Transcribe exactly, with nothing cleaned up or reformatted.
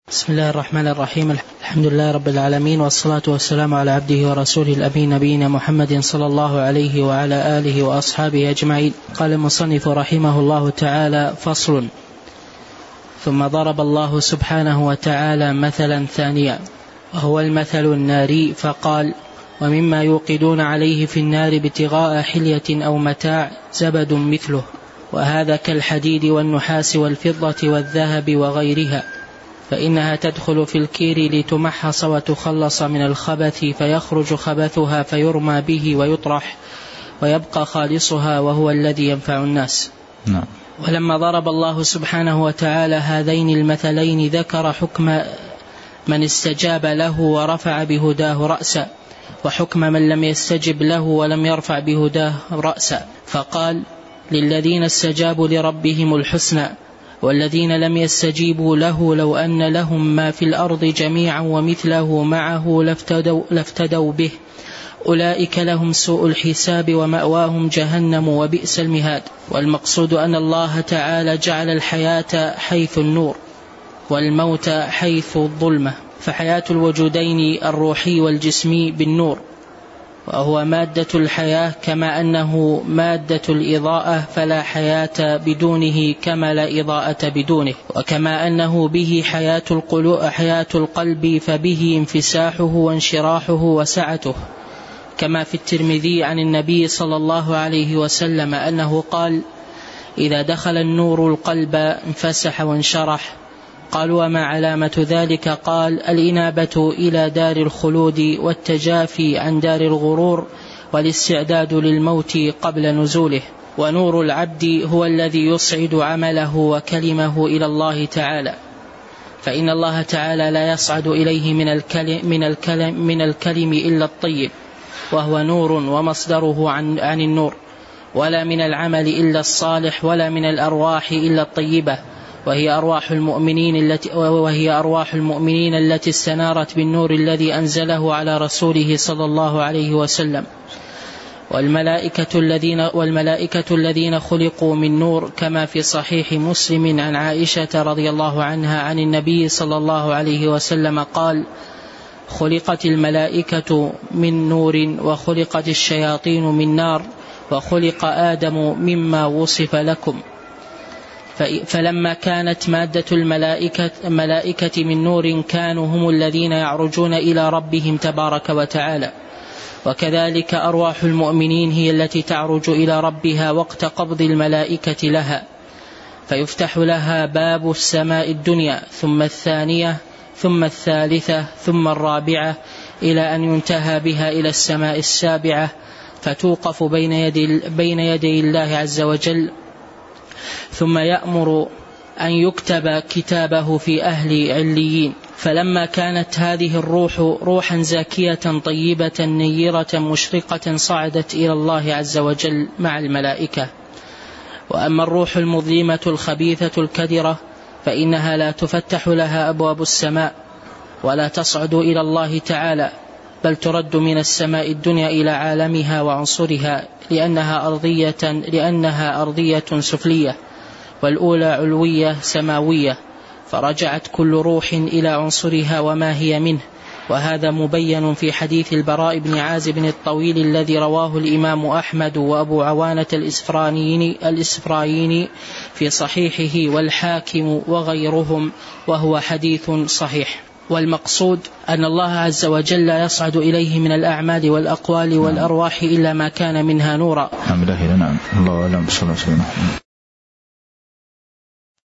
بسم الله الرحمن الرحيم. الحمد لله رب العالمين، والصلاة والسلام على عبده ورسوله الأمين نبينا محمد صلى الله عليه وعلى آله وأصحابه أجمعين. قال المصنف رحمه الله تعالى: فصل. ثم ضرب الله سبحانه وتعالى مثلا ثانيا، وهو المثل الناري، فقال: ومما يوقدون عليه في النار ابتغاء حلية أو متاع زبد مثله، وهذا كالحديد والنحاس والفضة والذهب وغيرها، فإنها تدخل في الكير لتمحص وتخلص من الخبث، فيخرج خبثها فيرمى به ويطرح، ويبقى خالصها وهو الذي ينفع الناس. نعم. ولما ضرب الله سبحانه وتعالى هذين المثلين ذكر حكم من استجاب له ورفع بهداه رأسا، وحكم من لم يستجب له ولم يرفع بهداه رأسا، فقال: للذين استجابوا لربهم الحسنى، والذين لم يستجيبوا له لو أن لهم ما في الأرض جميعا ومثله معه لافتدوا, لافتدوا به، أولئك لهم سوء الحساب ومأواهم جهنم وبئس المهاد. والمقصود أن الله تعالى جعل الحياة حيث النور، والموت حيث الظلمة، فحياة الوجودين الروحي والجسمي بالنور، وهو مادة الحياة، كما أنه مادة الإضاءة فلا حياة بدونه كما لا إضاءة بدونه، وكما أنه به حياة القلوب حياة القلب فبه انفساحه وانشراحه وسعته، كما في الترمذي عن النبي صلى الله عليه وسلم أنه قال: إذا دخل النور القلب انفسح وانشرح. قالوا: وما علامة ذلك؟ قال: الإنابة إلى دار الخلود، والتجافي عن دار الغرور، والاستعداد للموت قبل نزوله. ونور العبد هو الذي يصعد عمله وكلمه إلى الله تعالى، فإن الله تعالى لا يصعد إليه من الكلم, من الكلم, من الكلم إلا الطيب، وهو نور ومصدره عن, عن النور، ولا من العمل إلا الصالح، ولا من الأرواح إلا الطيبة، وهي أرواح المؤمنين التي وهي أرواح المؤمنين التي استنارت بالنور الذي أنزله على رسوله صلى الله عليه وسلم. والملائكة الذين والملائكة الذين خلقوا من نور، كما في صحيح مسلم عن عائشة رضي الله عنها عن النبي صلى الله عليه وسلم قال: خلقت الملائكة من نور، وخلقت الشياطين من نار، وخلق آدم مما وصف لكم. فلما كانت مادة الملائكة, الملائكة من نور، كانوا هم الذين يعرجون إلى ربهم تبارك وتعالى. وكذلك أرواح المؤمنين هي التي تعرج إلى ربها وقت قبض الملائكة لها، فيفتح لها باب السماء الدنيا، ثم الثانية، ثم الثالثة، ثم الرابعة، إلى أن ينتهى بها إلى السماء السابعة، فتوقف بين يدي, بين يدي الله عز وجل، ثم يأمر أن يكتب كتابه في أهل عليين. فلما كانت هذه الروح روحا زاكية طيبة نيرة مشرقة، صعدت إلى الله عز وجل مع الملائكة. وأما الروح المظلمة الخبيثة الكدرة، فإنها لا تفتح لها أبواب السماء، ولا تصعد إلى الله تعالى، بل ترد من السماء الدنيا إلى عالمها وعنصرها، لأنها أرضية, لأنها أرضية سفلية، والأولى علوية سماوية، فرجعت كل روح إلى عنصرها وما هي منه. وهذا مبين في حديث البراء بن عازب الطويل الذي رواه الإمام أحمد وأبو عوانة الإسفرايني في صحيحه، والحاكم وغيرهم، وهو حديث صحيح. والمقصود أن الله عز وجل لا يصعد إليه من الأعمال والأقوال والأرواح إلا ما كان منها نورا. نعم. الله أعلم.